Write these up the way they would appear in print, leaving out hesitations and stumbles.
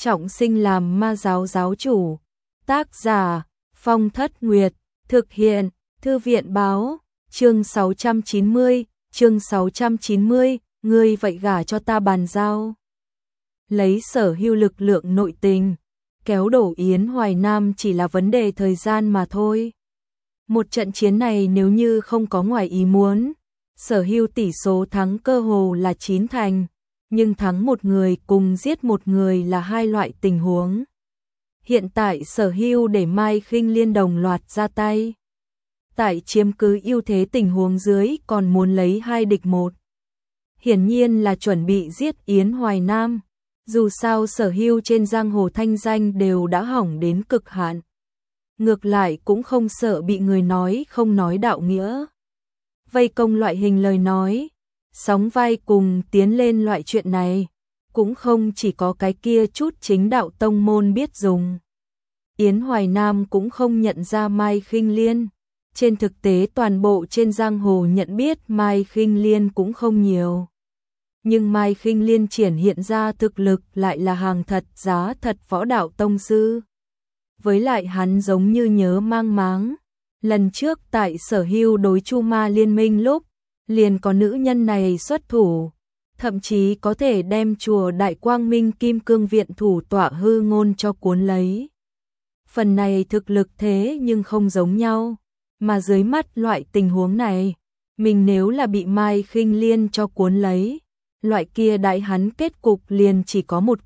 trọng sinh làm ma giáo giáo chủ. Tác giả Phong Thất Nguyệt, thực hiện Thư viện báo. Chương 690, ngươi vậy gả cho ta bàn giao. Lấy Sở Hưu lực lượng nội tình, kéo đổ Yến Hoài Nam chỉ là vấn đề thời gian mà thôi. Một trận chiến này nếu như không có ngoài ý muốn, Sở Hưu tỷ số thắng cơ hồ là 9 thành, nhưng thắng một người cùng giết một người là hai loại tình huống. Hiện tại Sở Hưu để Mai Khinh Liên đồng loạt ra tay. Tại chiếm cứ ưu thế tình huống dưới còn muốn lấy 2 địch 1. Hiển nhiên là chuẩn bị giết Yến Hoài Nam. Dù sao Sở Hưu trên giang hồ thanh danh đều đã hỏng đến cực hạn. Ngược lại cũng không sợ bị người nói không nói đạo nghĩa. Vây công loại hình lời nói, sóng vai cùng tiến lên loại chuyện này, cũng không chỉ có cái kia chút chính đạo tông môn biết dùng. Yến Hoài Nam cũng không nhận ra Mai Khinh Liên. Trên thực tế toàn bộ trên giang hồ nhận biết Mai Khinh Liên cũng không nhiều. Nhưng Mai Khinh Liên triển hiện ra thực lực lại là hàng thật giá thật võ đạo tông sư. Với lại hắn giống như nhớ mang máng. Lần trước tại Sở Hưu đối Chu Ma liên minh lúc, liền có nữ nhân này xuất thủ. Thậm chí có thể đem chùa Đại Quang Minh Kim Cương Viện thủ tọa hư ngôn cho cuốn lấy. Phần này thực lực thế nhưng không giống nhau. Mà dưới mắt loại tình huống này, mình nếu là bị Mai Khinh Liên cho cuốn lấy, loại kia đại hắn kết cục liền chỉ có một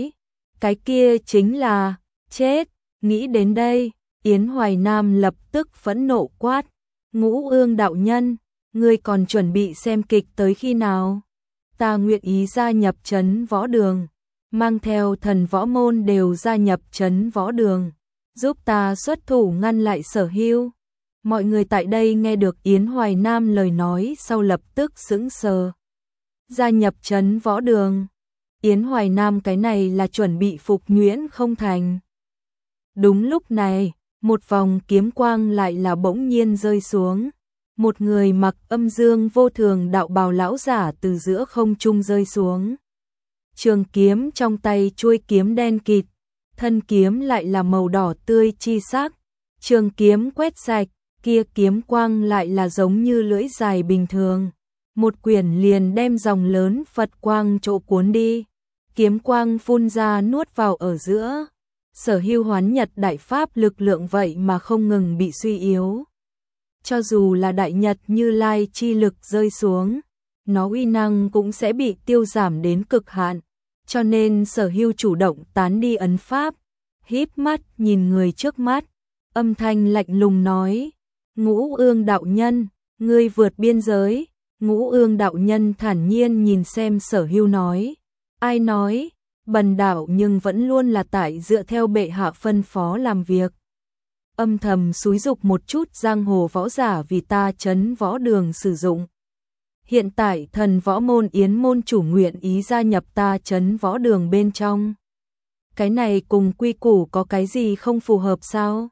cái kia chính là chết. Nghĩ đến đây, Yến Hoài Nam lập tức phẫn nộ quát, Ngũ Ương đạo nhân, ngươi còn chuẩn bị xem kịch tới khi nào? Ta nguyện ý gia nhập trấn võ đường, mang theo thần võ môn đều gia nhập trấn võ đường, giúp ta xuất thủ ngăn lại Sở Hưu. Mọi người tại đây nghe được Yến Hoài Nam lời nói sau lập tức sững sờ. Gia nhập trấn võ đường. Yến Hoài Nam cái này là chuẩn bị phục nhuyễn không thành. Đúng lúc này, một vòng kiếm quang lại là bỗng nhiên rơi xuống. Một người mặc âm dương vô thường đạo bào lão giả từ giữa không trung rơi xuống. Trường kiếm trong tay chuôi kiếm đen kịt, thân kiếm lại là màu đỏ tươi chi sắc. Trường kiếm quét sạch, kia kiếm quang lại là giống như lưỡi dài bình thường. Một quyển liền đem dòng lớn Phật quang chỗ cuốn đi. Kiếm quang phun ra nuốt vào ở giữa. Sở Hưu hoán nhật đại pháp lực lượng vậy mà không ngừng bị suy yếu. Cho dù là đại nhật Như Lai chi lực rơi xuống, nó uy năng cũng sẽ bị tiêu giảm đến cực hạn. Cho nên Sở Hưu chủ động tán đi ấn pháp, híp mắt nhìn người trước mắt, âm thanh lạnh lùng nói, Ngũ Ương đạo nhân, ngươi vượt biên giới. Ngũ Ương đạo nhân thản nhiên nhìn xem Sở Hưu nói, ai nói, bần đạo nhưng vẫn luôn là tại dựa theo bệ hạ phân phó làm việc. Âm thầm xúi dục một chút giang hồ võ giả vì ta trấn võ đường sử dụng. Hiện tại thần võ môn Yến môn chủ nguyện ý gia nhập ta trấn võ đường bên trong. Cái này cùng quy củ có cái gì không phù hợp sao?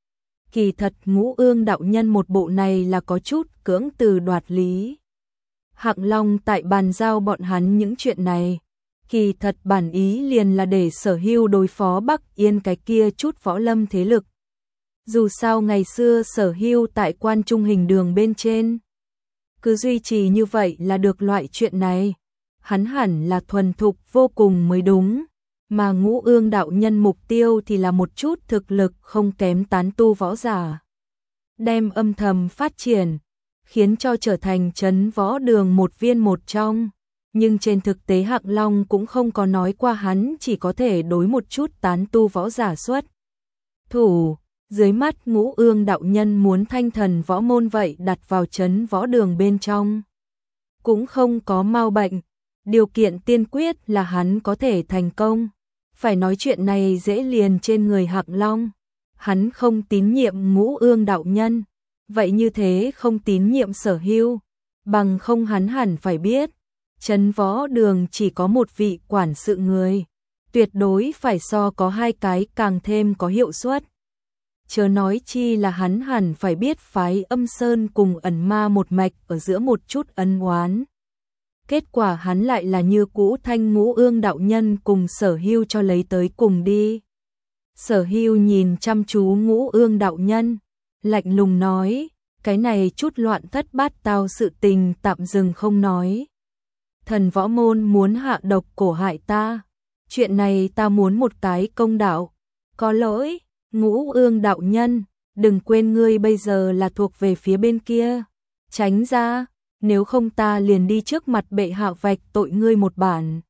Kỳ thật Ngũ Ương đạo nhân một bộ này là có chút cưỡng từ đoạt lý. Hạng Long tại bàn giao bọn hắn những chuyện này, kỳ thật bản ý liền là để Sở Hưu đối phó Bắc Yên cái kia chút võ lâm thế lực. Dù sao ngày xưa Sở Hưu tại Quan Trung Hình Đường bên trên, cứ duy trì như vậy là được loại chuyện này, hắn hẳn là thuần thục vô cùng mới đúng. Mà Ngũ Ương đạo nhân mục tiêu thì là một chút thực lực không kém tán tu võ giả. Đem âm thầm phát triển, khiến cho trở thành trấn võ đường một viên một trong. Nhưng trên thực tế Hạng Long cũng không có nói qua hắn chỉ có thể đối một chút tán tu võ giả xuất thủ. Dưới mắt Ngũ Ương đạo nhân muốn thanh thần võ môn vậy đặt vào trấn võ đường bên trong. Cũng không có mau bệnh, điều kiện tiên quyết là hắn có thể thành công. Phải nói chuyện này dễ liền trên người Hạng Long. Hắn không tín nhiệm Ngũ Ương đạo nhân, vậy như thế không tín nhiệm Sở Hưu, bằng không hắn hẳn phải biết, trấn võ đường chỉ có một vị quản sự người, tuyệt đối phải so có hai cái càng thêm có hiệu suất. Chớ nói chi là hắn hẳn phải biết phái Âm Sơn cùng Ẩn Ma một mạch ở giữa một chút ân oán. Kết quả hắn lại là như cũ thanh Ngũ Ương đạo nhân cùng Sở Hưu cho lấy tới cùng đi. Sở Hưu nhìn chăm chú Ngũ Ương đạo nhân, lạnh lùng nói, cái này chút loạn thất bát tao sự tình tạm dừng không nói. Thần võ môn muốn hạ độc cổ hại ta, chuyện này ta muốn một cái công đạo. Có lỗi, Ngũ Ương đạo nhân, đừng quên ngươi bây giờ là thuộc về phía bên kia, tránh ra, nếu không ta liền đi trước mặt bệ hạ vạch tội ngươi một bản.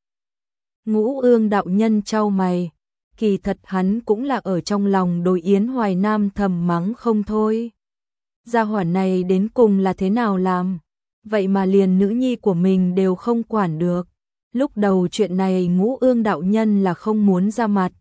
Ngũ Ương đạo nhân chau mày, kỳ thật hắn cũng là ở trong lòng đối Yến Hoài Nam thầm mắng không thôi. Gia hỏa này đến cùng là thế nào làm, vậy mà liền nữ nhi của mình đều không quản được. Lúc đầu chuyện này Ngũ Ương đạo nhân là không muốn ra mặt.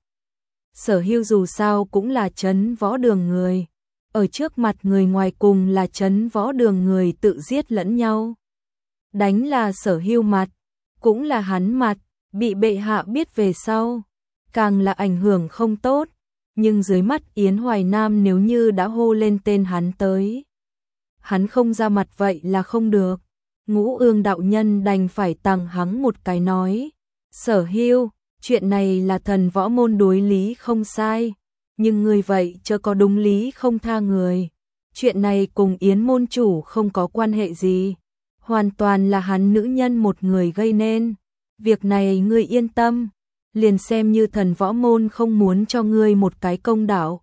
Sở Hưu dù sao cũng là trấn võ đường người, ở trước mặt người ngoài cùng là trấn võ đường người tự giết lẫn nhau. Đánh là Sở Hưu mặt, cũng là hắn mặt, bị bệ hạ biết về sau, càng là ảnh hưởng không tốt, nhưng dưới mắt Yến Hoài Nam nếu như đã hô lên tên hắn tới, hắn không ra mặt vậy là không được. Ngũ Ương đạo nhân đành phải tặng hắn một cái nói, Sở Hưu, chuyện này là thần võ môn đối lý không sai, nhưng người vậy chớ có đúng lý không tha người. Chuyện này cùng Yến môn chủ không có quan hệ gì, hoàn toàn là hắn nữ nhân một người gây nên. Việc này ngươi yên tâm, liền xem như thần võ môn không muốn cho ngươi một cái công đạo.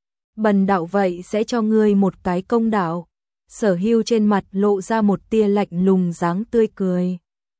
Bần đạo vậy sẽ cho ngươi một cái công đạo. Sở Hưu trên mặt lộ ra một tia lạnh lùng dáng tươi cười.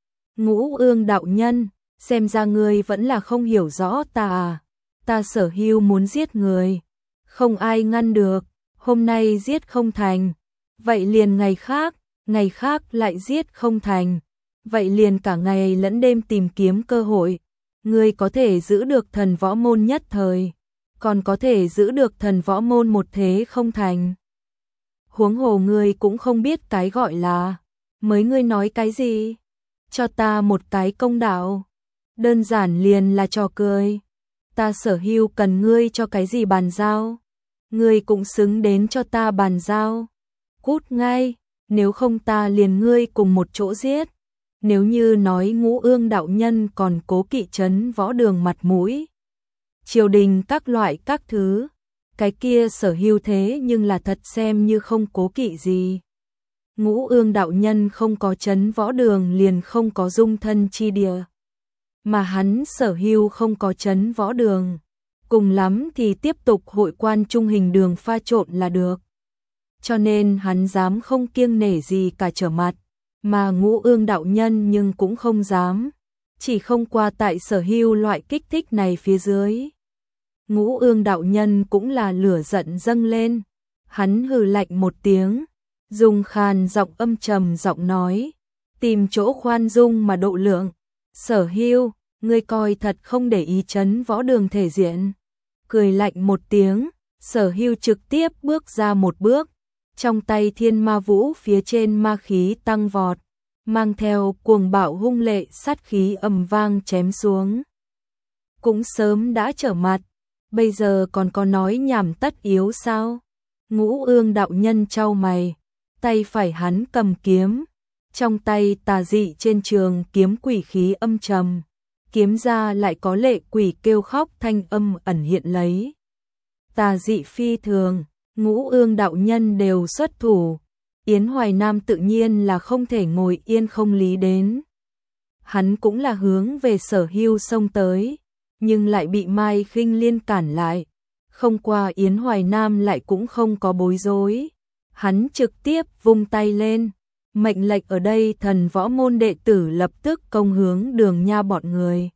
Ngũ Ương đạo nhân, xem ra ngươi vẫn là không hiểu rõ ta à. Ta Sở Hưu muốn giết người, không ai ngăn được, hôm nay giết không thành, vậy liền ngày khác lại giết không thành, vậy liền cả ngày lẫn đêm tìm kiếm cơ hội. Ngươi có thể giữ được thần võ môn nhất thời, còn có thể giữ được thần võ môn một thế không thành. Huống hồ ngươi cũng không biết cái gọi là, mới ngươi nói cái gì? Cho ta một cái công đạo, đơn giản liền là trò cười. Ta Sở Hưu cần ngươi cho cái gì bàn giao, ngươi cũng xứng đến cho ta bàn giao. Cút ngay, nếu không ta liền ngươi cùng một chỗ giết. Nếu như nói Ngũ Ương đạo nhân còn cố kỵ trấn võ đường mặt mũi, triều đình các loại các thứ, cái kia Sở Hưu thế nhưng là thật xem như không cố kỵ gì. Ngũ Ương đạo nhân không có trấn võ đường liền không có dung thân chi địa, mà hắn Sở Hưu không có trấn võ đường, cùng lắm thì tiếp tục hội quan trung hình đường pha trộn là được. Cho nên hắn dám không kiêng nể gì cả trở mặt, mà Ngũ Ương đạo nhân nhưng cũng không dám, chỉ không qua tại Sở Hưu loại kích thích này phía dưới. Ngũ Ương đạo nhân cũng là lửa giận dâng lên, hắn hừ lạnh một tiếng, dùng khàn giọng âm trầm giọng nói, tìm chỗ khoan dung mà độ lượng. Sở Hưu, ngươi coi thật không để ý trấn võ đường thể diện. Cười lạnh một tiếng, Sở Hưu trực tiếp bước ra một bước, trong tay thiên ma vũ phía trên ma khí tăng vọt, mang theo cuồng bạo hung lệ sát khí ầm vang chém xuống. Cũng sớm đã trở mặt, bây giờ còn có nói nhảm tất yếu sao? Ngũ Ương đạo nhân chau mày, tay phải hắn cầm kiếm, trong tay tà dị trên trường kiếm quỷ khí âm trầm, kiếm ra lại có lệ quỷ kêu khóc thanh âm ẩn hiện lấy. Tà dị phi thường, Ngũ Ương đạo nhân đều xuất thủ, Yến Hoài Nam tự nhiên là không thể ngồi yên không lý đến. Hắn cũng là hướng về Sở Hưu xông tới, nhưng lại bị Mai Khinh Liên cản lại. Không qua Yến Hoài Nam lại cũng không có bối rối, hắn trực tiếp vung tay lên, mệnh lệnh ở đây thần võ môn đệ tử lập tức công hướng Đường Nha bọn người.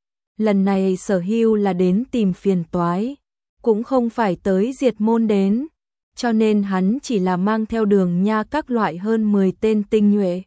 Lần này Sở Hưu là đến tìm phiền toái, cũng không phải tới diệt môn đến, cho nên hắn chỉ là mang theo Đường Nha các loại hơn 10 tên tinh nhuệ.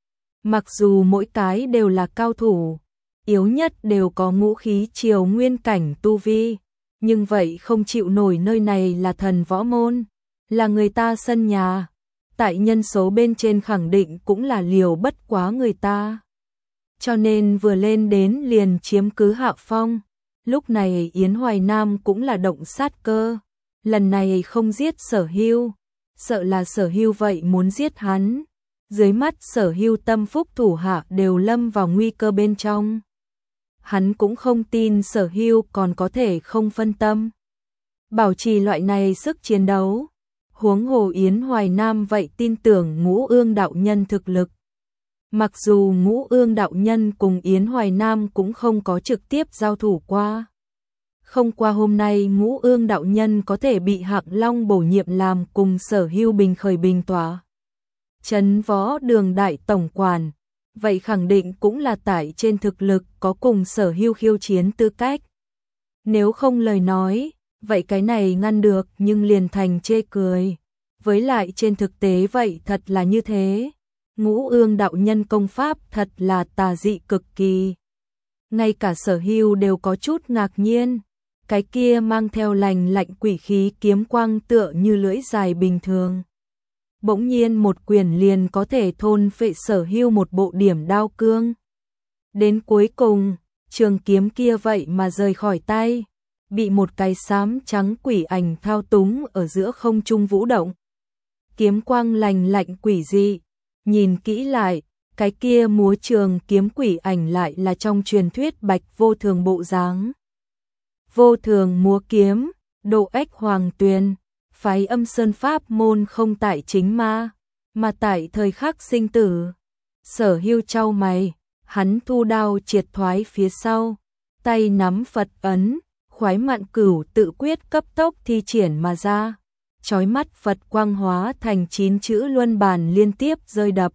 Mặc dù mỗi cái đều là cao thủ, yếu nhất đều có ngũ khí triều nguyên cảnh tu vi, nhưng vậy không chịu nổi nơi này là thần võ môn, là người ta sân nhà, tại nhân số bên trên khẳng định cũng là liều bất quá người ta. Cho nên vừa lên đến liền chiếm cứ hạ phong. Lúc này Yến Hoài Nam cũng là động sát cơ, lần này không giết Sở Hưu, sợ là Sở Hưu vậy muốn giết hắn. Dưới mắt Sở Hưu tâm phúc thủ hạ đều lâm vào nguy cơ bên trong. Hắn cũng không tin Sở Hưu còn có thể không phân tâm bảo trì loại này sức chiến đấu. Huống hồ Yến Hoài Nam vậy tin tưởng Ngũ Ương đạo nhân thực lực. Mặc dù Ngũ Ương đạo nhân cùng Yến Hoài Nam cũng không có trực tiếp giao thủ qua. Không qua hôm nay Ngũ Ương đạo nhân có thể bị Hạng Long bổ nhiệm làm cùng Sở Hưu bình khởi bình tỏa Trấn Võ Đường đại tổng quản, vậy khẳng định cũng là tại trên thực lực có cùng Sở Hưu khiêu chiến tư cách. Nếu không lời nói, vậy cái này ngăn được nhưng liền thành chê cười. Với lại trên thực tế vậy thật là như thế. Ngũ Ương đạo nhân công pháp thật là tà dị cực kỳ. Ngay cả Sở Hưu đều có chút ngạc nhiên. Cái kia mang theo lành lạnh quỷ khí kiếm quang tựa như lưỡi dài bình thường. Bỗng nhiên một quyền liền có thể thôn phệ Sở Hưu một bộ điểm đao cương. Đến cuối cùng, trường kiếm kia vậy mà rời khỏi tay, bị một cái xám trắng quỷ ảnh thao túng ở giữa không trung vũ động. Kiếm quang lành lạnh quỷ dị, nhìn kỹ lại, cái kia múa trường kiếm quỷ ảnh lại là trong truyền thuyết Bạch Vô Thường bộ dáng. Vô Thường múa kiếm, độ ếch hoàng tuyền, phái Âm Sơn pháp môn không tại chính ma, mà tại thời khắc sinh tử. Sở Hưu chau mày, hắn thu đao triệt thoái phía sau, tay nắm Phật ấn, khoái mạn cửu tự quyết cấp tốc thi triển mà ra. Chói mắt Phật quang hóa thành 9 chữ luân bàn liên tiếp rơi đập.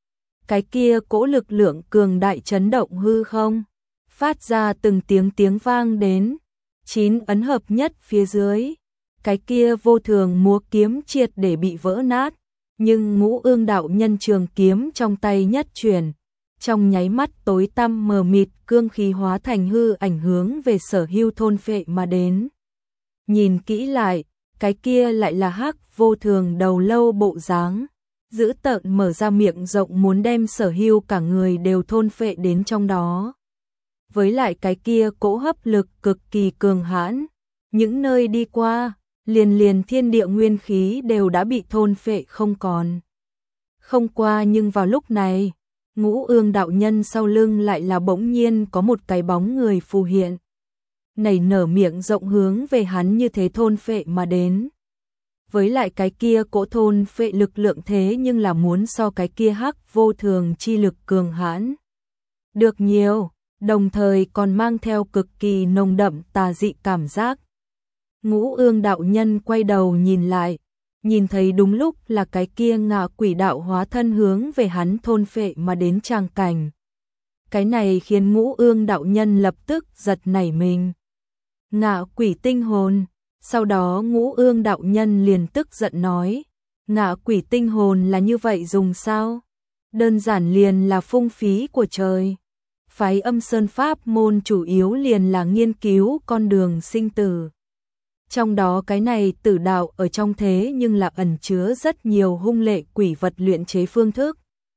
Cái kia cỗ lực lượng cường đại chấn động hư không, phát ra từng tiếng vang đến. 9 ấn hợp nhất phía dưới, cái kia Vô Thường múa kiếm triệt để bị vỡ nát, nhưng Ngũ Ương đạo nhân trường kiếm trong tay nhất chuyển, trong nháy mắt tối tăm mờ mịt cương khí hóa thành hư ảnh hướng về Sở Hưu thôn phệ mà đến. Nhìn kỹ lại, cái kia lại là Hắc Vô Thường đầu lâu bộ dáng, dữ tợn mở ra miệng rộng muốn đem Sở Hưu cả người đều thôn phệ đến trong đó. Với lại cái kia cỗ hấp lực cực kỳ cường hãn, những nơi đi qua, liền thiên địa nguyên khí đều đã bị thôn phệ không còn. Không qua nhưng vào lúc này, Ngũ Ương đạo nhân sau lưng lại là bỗng nhiên có một cái bóng người phù hiện. Nảy nở miệng rộng hướng về hắn như thế thôn phệ mà đến. Với lại cái kia cỗ thôn phệ lực lượng thế nhưng là muốn so cái kia Hắc Vô Thường chi lực cường hãn được nhiều, đồng thời còn mang theo cực kỳ nồng đậm tà dị cảm giác. Ngũ Ương đạo nhân quay đầu nhìn lại, nhìn thấy đúng lúc là cái kia ngạ quỷ đạo hóa thân hướng về hắn thôn phệ mà đến tràng cảnh. Cái này khiến Ngũ Ương đạo nhân lập tức giật nảy mình. Ngạ quỷ tinh hồn. Sau đó Ngũ Ương đạo nhân liền tức giận nói, ngạ quỷ tinh hồn là như vậy dùng sao? Đơn giản liền là phung phí của trời. Phái Âm Sơn pháp môn chủ yếu liền là nghiên cứu con đường sinh tử. Trong đó cái này tử đạo ở trong thế nhưng là ẩn chứa rất nhiều hung lệ quỷ vật luyện chế phương thức.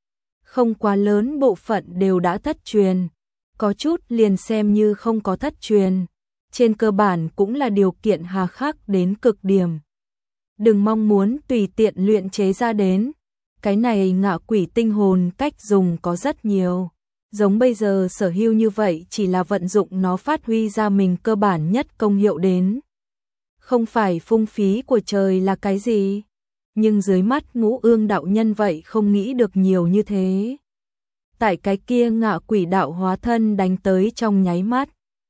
Không quá lớn bộ phận đều đã thất truyền, có chút liền xem như không có thất truyền. Trên cơ bản cũng là điều kiện hà khắc đến cực điểm. Đừng mong muốn tùy tiện luyện chế ra đến. Cái này ngạ quỷ tinh hồn cách dùng có rất nhiều. Giống bây giờ Sở Hưu như vậy chỉ là vận dụng nó phát huy ra mình cơ bản nhất công hiệu đến. Không phải phung phí của trời là cái gì. Nhưng dưới mắt Ngũ Ương đạo nhân vậy không nghĩ được nhiều như thế. Tại cái kia ngạ quỷ đạo hóa thân đánh tới trong nháy mắt.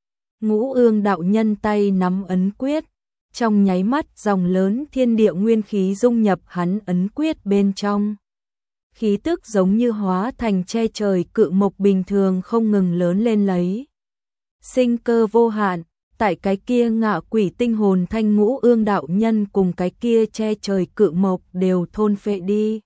Ngũ Ương đạo nhân tay nắm ấn quyết, trong nháy mắt dòng lớn thiên địa nguyên khí dung nhập hắn ấn quyết bên trong. Khí tức giống như hóa thành che trời cự mộc bình thường không ngừng lớn lên lấy. Sinh cơ vô hạn, tại cái kia ngạ quỷ tinh hồn thanh Ngũ Ương đạo nhân cùng cái kia che trời cự mộc đều thôn phệ đi.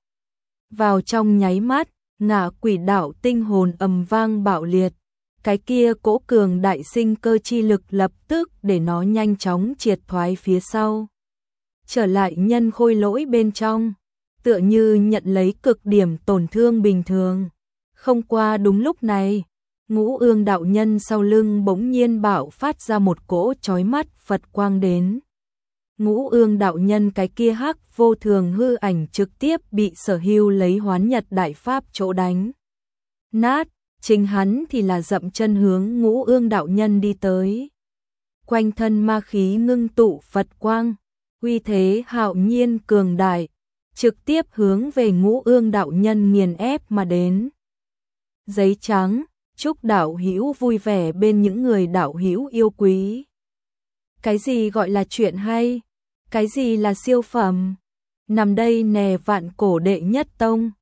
Vào trong nháy mắt, ngạ quỷ đạo tinh hồn ầm vang bạo liệt. Cái kia cỗ cường đại sinh cơ chi lực lập tức để nó nhanh chóng triệt thoái phía sau. Trở lại nhân khôi lỗi bên trong, tựa như nhận lấy cực điểm tổn thương bình thường. Không qua đúng lúc này, Ngũ Ương đạo nhân sau lưng bỗng nhiên bạo phát ra một cỗ chói mắt Phật quang đến. Ngũ Ương đạo nhân cái kia hắc vô thường hư ảnh trực tiếp bị Sở Hưu lấy Hoán Nhật đại pháp chỗ đánh nát, chính hắn thì là dậm chân hướng Ngũ Ương đạo nhân đi tới. Quanh thân ma khí ngưng tụ Phật quang, uy thế hạo nhiên cường đại, trực tiếp hướng về Ngũ Ương đạo nhân nghiền ép mà đến. Giấy trắng, chúc đạo hữu vui vẻ bên những người đạo hữu yêu quý. Cái gì gọi là chuyện hay? Cái gì là siêu phẩm? Nằm đây nè Vạn Cổ đệ nhất tông.